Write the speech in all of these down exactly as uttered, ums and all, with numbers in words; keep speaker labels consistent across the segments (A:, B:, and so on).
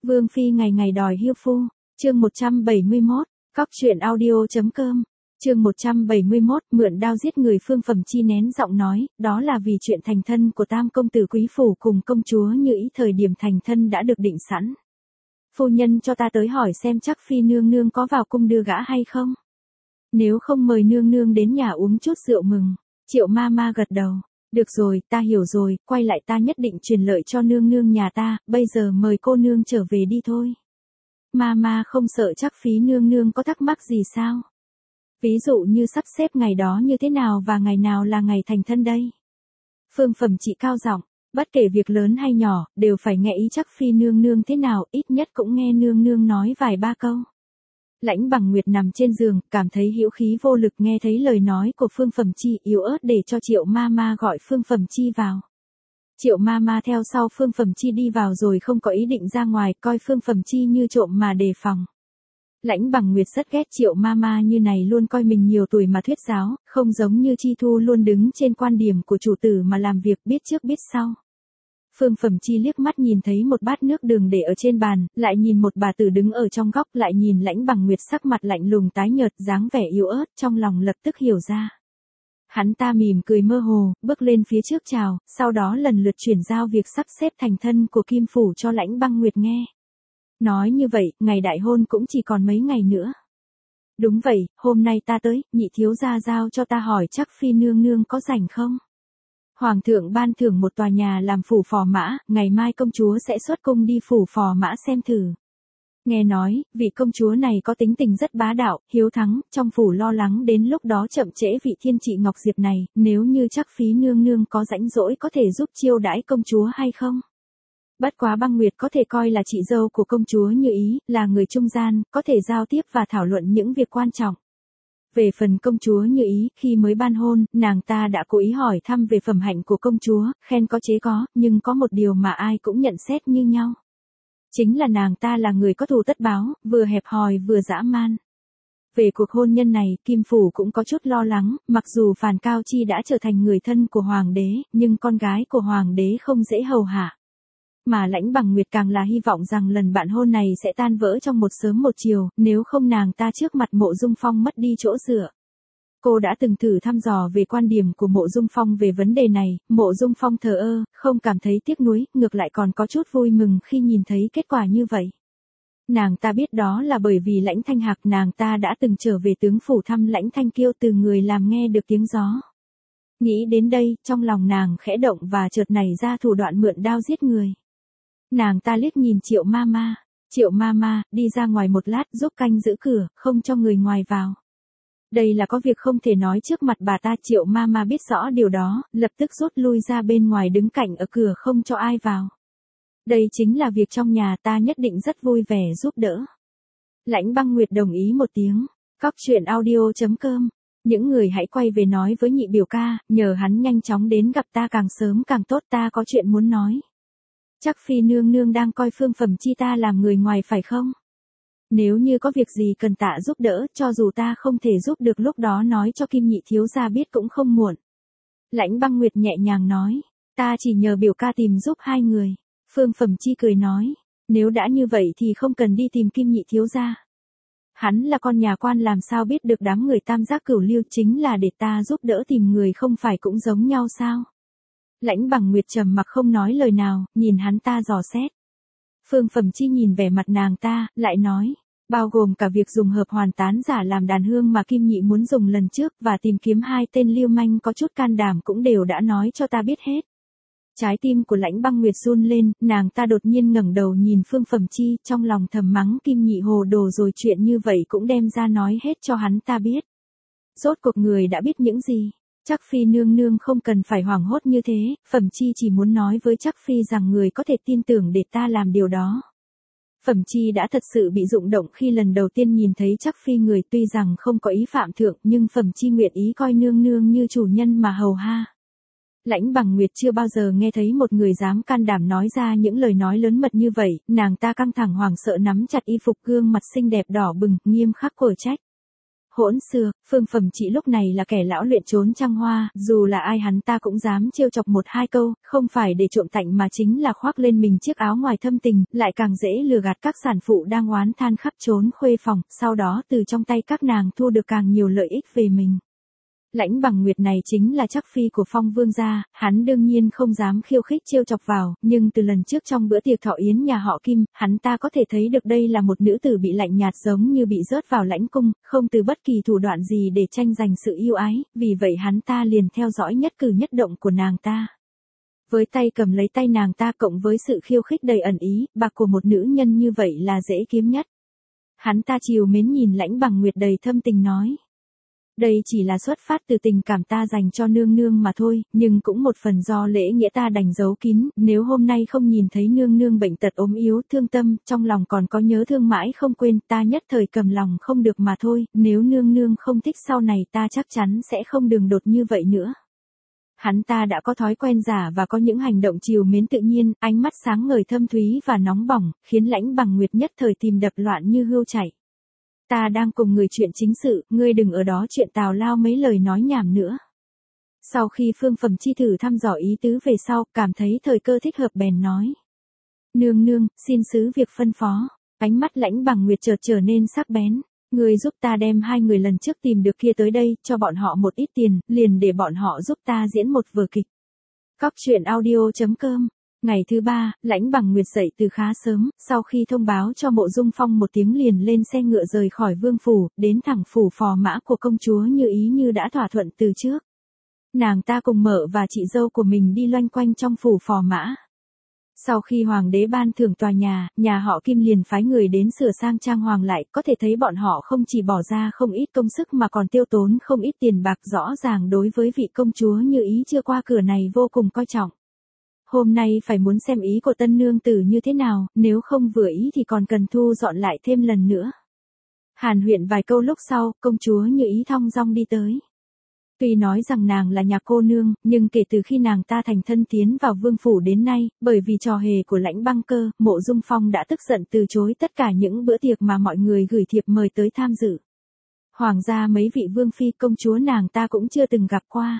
A: Vương phi ngày ngày đòi hiêu phu, chương một trăm bảy mươi mốt, cóc truyện audio.com, chương một trăm bảy mươi mốt, mượn đao giết người. Phương Phẩm Chi nén giọng nói, đó là vì chuyện thành thân của tam công tử quý phủ cùng công chúa Như Ý, thời điểm thành thân đã được định sẵn. Phu nhân cho ta tới hỏi xem chắc phi nương nương có vào cung đưa gã hay không. Nếu không mời nương nương đến nhà uống chút rượu mừng. Triệu ma ma gật đầu. Được rồi, ta hiểu rồi, quay lại ta nhất định truyền lợi cho nương nương nhà ta, bây giờ mời cô nương trở về đi thôi. Ma ma không sợ chắc phí nương nương có thắc mắc gì sao? Ví dụ như sắp xếp ngày đó như thế nào và ngày nào là ngày thành thân đây? Phương Phẩm Chị cao giọng, bất kể việc lớn hay nhỏ, đều phải nghe ý chắc phi nương nương thế nào, ít nhất cũng nghe nương nương nói vài ba câu. Lãnh Bằng Nguyệt nằm trên giường, cảm thấy hữu khí vô lực, nghe thấy lời nói của Phương Phẩm Chi, yếu ớt để cho Triệu ma ma gọi Phương Phẩm Chi vào. Triệu ma ma theo sau Phương Phẩm Chi đi vào rồi không có ý định ra ngoài, coi Phương Phẩm Chi như trộm mà đề phòng. Lãnh Bằng Nguyệt rất ghét Triệu ma ma như này, luôn coi mình nhiều tuổi mà thuyết giáo, không giống như Chi Thu luôn đứng trên quan điểm của chủ tử mà làm việc biết trước biết sau. Phương Phẩm Chi liếc mắt nhìn thấy một bát nước đường để ở trên bàn, lại nhìn một bà tử đứng ở trong góc, lại nhìn Lãnh Bằng Nguyệt sắc mặt lạnh lùng tái nhợt, dáng vẻ yếu ớt, trong lòng lập tức hiểu ra. Hắn ta mỉm cười mơ hồ, bước lên phía trước chào, sau đó lần lượt chuyển giao việc sắp xếp thành thân của Kim Phủ cho Lãnh Bằng Nguyệt nghe. Nói như vậy, ngày đại hôn cũng chỉ còn mấy ngày nữa. Đúng vậy, hôm nay ta tới, nhị thiếu gia giao cho ta hỏi chắc phi nương nương có rảnh không? Hoàng thượng ban thưởng một tòa nhà làm phủ phò mã, ngày mai công chúa sẽ xuất cung đi phủ phò mã xem thử. Nghe nói, vị công chúa này có tính tình rất bá đạo, hiếu thắng, trong phủ lo lắng đến lúc đó chậm trễ vị thiên trị Ngọc Diệp này, nếu như chắc phí nương nương có rãnh rỗi có thể giúp chiêu đãi công chúa hay không? Bất quá Băng Nguyệt có thể coi là chị dâu của công chúa Như Ý, là người trung gian, có thể giao tiếp và thảo luận những việc quan trọng. Về phần công chúa Như Ý, khi mới ban hôn, nàng ta đã cố ý hỏi thăm về phẩm hạnh của công chúa, khen có chế có, nhưng có một điều mà ai cũng nhận xét như nhau. Chính là nàng ta là người có thù tất báo, vừa hẹp hòi vừa dã man. Về cuộc hôn nhân này, Kim Phủ cũng có chút lo lắng, mặc dù Phàn Cao Chi đã trở thành người thân của Hoàng đế, nhưng con gái của Hoàng đế không dễ hầu hạ. Mà Lãnh Bằng Nguyệt càng là hy vọng rằng lần bạn hôn này sẽ tan vỡ trong một sớm một chiều, nếu không nàng ta trước mặt Mộ Dung Phong mất đi chỗ dựa. Cô đã từng thử thăm dò về quan điểm của Mộ Dung Phong về vấn đề này, Mộ Dung Phong thờ ơ, không cảm thấy tiếc nuối, ngược lại còn có chút vui mừng khi nhìn thấy kết quả như vậy. Nàng ta biết đó là bởi vì Lãnh Thanh Hạc, nàng ta đã từng trở về tướng phủ thăm Lãnh Thanh Kiêu, từ người làm nghe được tiếng gió. Nghĩ đến đây, trong lòng nàng khẽ động và chợt nảy ra thủ đoạn mượn đao giết người. Nàng ta liếc nhìn Triệu ma ma, Triệu ma ma, đi ra ngoài một lát giúp canh giữ cửa, không cho người ngoài vào. Đây là có việc không thể nói trước mặt bà ta. Triệu ma ma biết rõ điều đó, lập tức rút lui ra bên ngoài đứng cạnh ở cửa không cho ai vào. Đây chính là việc trong nhà, ta nhất định rất vui vẻ giúp đỡ. Lãnh Băng Nguyệt đồng ý một tiếng. Cóc truyện audio.com, những người hãy quay về nói với nhị biểu ca, nhờ hắn nhanh chóng đến gặp ta, càng sớm càng tốt, ta có chuyện muốn nói. Chắc phi nương nương đang coi Phương Phẩm Chi ta làm người ngoài phải không? Nếu như có việc gì cần tạ giúp đỡ, cho dù ta không thể giúp được lúc đó nói cho Kim nhị thiếu gia biết cũng không muộn. Lãnh Băng Nguyệt nhẹ nhàng nói, ta chỉ nhờ biểu ca tìm giúp hai người. Phương Phẩm Chi cười nói, nếu đã như vậy thì không cần đi tìm Kim nhị thiếu gia. Hắn là con nhà quan, làm sao biết được đám người tam giác cửu lưu, chính là để ta giúp đỡ tìm người, không phải cũng giống nhau sao? Lãnh Bằng Nguyệt trầm mặc không nói lời nào, nhìn hắn ta dò xét. Phương Phẩm Chi nhìn vẻ mặt nàng ta, lại nói, bao gồm cả việc dùng hợp hoàn tán giả làm đàn hương mà Kim nhị muốn dùng lần trước, và tìm kiếm hai tên lưu manh có chút can đảm, cũng đều đã nói cho ta biết hết. Trái tim của Lãnh Băng Nguyệt run lên, nàng ta đột nhiên ngẩng đầu nhìn Phương Phẩm Chi, trong lòng thầm mắng Kim nhị hồ đồ rồi, chuyện như vậy cũng đem ra nói hết cho hắn ta biết. Rốt cuộc người đã biết những gì? Chắc phi nương nương không cần phải hoảng hốt như thế, Phẩm Chi chỉ muốn nói với chắc phi rằng người có thể tin tưởng để ta làm điều đó. Phẩm Chi đã thật sự bị rụng động khi lần đầu tiên nhìn thấy chắc phi người, tuy rằng không có ý phạm thượng, nhưng Phẩm Chi nguyện ý coi nương nương như chủ nhân mà hầu ha. Lãnh Bằng Nguyệt chưa bao giờ nghe thấy một người dám can đảm nói ra những lời nói lớn mật như vậy, nàng ta căng thẳng hoảng sợ nắm chặt y phục, gương mặt xinh đẹp đỏ bừng, nghiêm khắc cở trách. Hỗn xược, Phương Phẩm Trị lúc này là kẻ lão luyện trốn trăng hoa, dù là ai hắn ta cũng dám trêu chọc một hai câu, không phải để trộm tạnh mà chính là khoác lên mình chiếc áo ngoài thâm tình, lại càng dễ lừa gạt các sản phụ đang oán than khắp trốn khuê phòng, sau đó từ trong tay các nàng thu được càng nhiều lợi ích về mình. Lãnh Bằng Nguyệt này chính là chắc phi của Phong Vương gia, hắn đương nhiên không dám khiêu khích trêu chọc vào, nhưng từ lần trước trong bữa tiệc thọ yến nhà họ Kim, hắn ta có thể thấy được đây là một nữ tử bị lạnh nhạt giống như bị rớt vào lãnh cung, không từ bất kỳ thủ đoạn gì để tranh giành sự yêu ái, vì vậy hắn ta liền theo dõi nhất cử nhất động của nàng ta. Với tay cầm lấy tay nàng ta cộng với sự khiêu khích đầy ẩn ý, bạc của một nữ nhân như vậy là dễ kiếm nhất. Hắn ta trìu mến nhìn Lãnh Bằng Nguyệt đầy thâm tình nói. Đây chỉ là xuất phát từ tình cảm ta dành cho nương nương mà thôi, nhưng cũng một phần do lễ nghĩa ta đành giấu kín, nếu hôm nay không nhìn thấy nương nương bệnh tật ốm yếu thương tâm, trong lòng còn có nhớ thương mãi không quên, ta nhất thời cầm lòng không được mà thôi, nếu nương nương không thích sau này ta chắc chắn sẽ không đường đột như vậy nữa. Hắn ta đã có thói quen giả và có những hành động trìu mến tự nhiên, ánh mắt sáng ngời thâm thúy và nóng bỏng, khiến Lãnh Bằng Nguyệt nhất thời tìm đập loạn như hươu chạy. Ta đang cùng người chuyện chính sự, ngươi đừng ở đó chuyện tào lao mấy lời nói nhảm nữa. Sau khi Phương Phẩm Chi thử thăm dò ý tứ về sau, cảm thấy thời cơ thích hợp bèn nói. Nương nương, xin sứ việc phân phó. Ánh mắt Lãnh Bằng Nguyệt chợt trở nên sắc bén. Ngươi giúp ta đem hai người lần trước tìm được kia tới đây, cho bọn họ một ít tiền, liền để bọn họ giúp ta diễn một vở kịch. Cóc truyện audio chấm com. Ngày thứ ba, Lãnh Bằng Nguyệt dậy từ khá sớm, sau khi thông báo cho Mộ Dung Phong một tiếng liền lên xe ngựa rời khỏi vương phủ, đến thẳng phủ phò mã của công chúa Như Ý như đã thỏa thuận từ trước. Nàng ta cùng mợ và chị dâu của mình đi loanh quanh trong phủ phò mã. Sau khi hoàng đế ban thưởng tòa nhà, nhà họ Kim liền phái người đến sửa sang trang hoàng lại, có thể thấy bọn họ không chỉ bỏ ra không ít công sức mà còn tiêu tốn không ít tiền bạc, rõ ràng đối với vị công chúa Như Ý chưa qua cửa này vô cùng coi trọng. Hôm nay phải muốn xem ý của tân nương tử như thế nào, nếu không vừa ý thì còn cần thu dọn lại thêm lần nữa. Hàn huyên vài câu lúc sau, công chúa Như Ý thong dong đi tới. Tuy nói rằng nàng là nhà cô nương, nhưng kể từ khi nàng ta thành thân tiến vào vương phủ đến nay, bởi vì trò hề của Lãnh Băng Cơ, Mộ Dung Phong đã tức giận từ chối tất cả những bữa tiệc mà mọi người gửi thiệp mời tới tham dự. Hoàng gia mấy vị vương phi công chúa nàng ta cũng chưa từng gặp qua.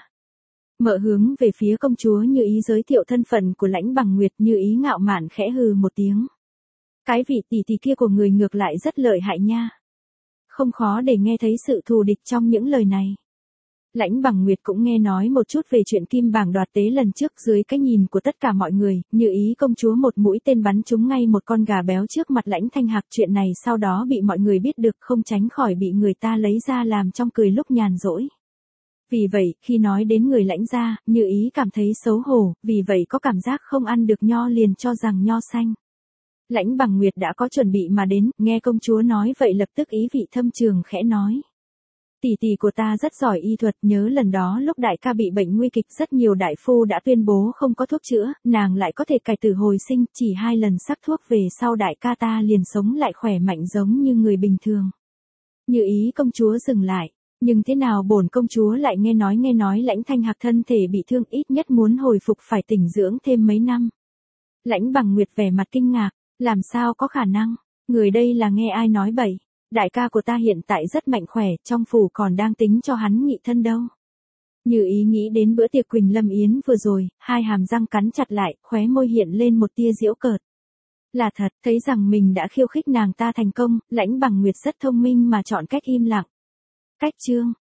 A: Mợ hướng về phía công chúa Như Ý giới thiệu thân phận của Lãnh Bằng Nguyệt, Như Ý ngạo mạn khẽ hừ một tiếng. Cái vị tỷ tỷ kia của người ngược lại rất lợi hại nha. Không khó để nghe thấy sự thù địch trong những lời này. Lãnh Bằng Nguyệt cũng nghe nói một chút về chuyện kim bảng đoạt tế lần trước, dưới cái nhìn của tất cả mọi người, Như Ý công chúa một mũi tên bắn trúng ngay một con gà béo trước mặt Lãnh Thanh Hạc, chuyện này sau đó bị mọi người biết được, không tránh khỏi bị người ta lấy ra làm trong cười lúc nhàn rỗi. Vì vậy, khi nói đến người Lãnh gia, Như Ý cảm thấy xấu hổ, vì vậy có cảm giác không ăn được nho liền cho rằng nho xanh. Lãnh Bằng Nguyệt đã có chuẩn bị mà đến, nghe công chúa nói vậy lập tức ý vị thâm trường khẽ nói. Tỷ tỷ của ta rất giỏi y thuật, nhớ lần đó lúc đại ca bị bệnh nguy kịch rất nhiều đại phu đã tuyên bố không có thuốc chữa, nàng lại có thể cải tử hồi sinh, chỉ hai lần sắc thuốc về sau đại ca ta liền sống lại khỏe mạnh giống như người bình thường. Như Ý công chúa dừng lại. Nhưng thế nào bổn công chúa lại nghe nói nghe nói Lãnh Thanh Hạc thân thể bị thương, ít nhất muốn hồi phục phải tĩnh dưỡng thêm mấy năm. Lãnh Bằng Nguyệt vẻ mặt kinh ngạc, làm sao có khả năng, người đây là nghe ai nói bậy, đại ca của ta hiện tại rất mạnh khỏe, trong phủ còn đang tính cho hắn nghị thân đâu. Như Ý nghĩ đến bữa tiệc Quỳnh Lâm Yến vừa rồi, hai hàm răng cắn chặt lại, khóe môi hiện lên một tia giễu cợt. Là thật, thấy rằng mình đã khiêu khích nàng ta thành công, Lãnh Bằng Nguyệt rất thông minh mà chọn cách im lặng. Cách chương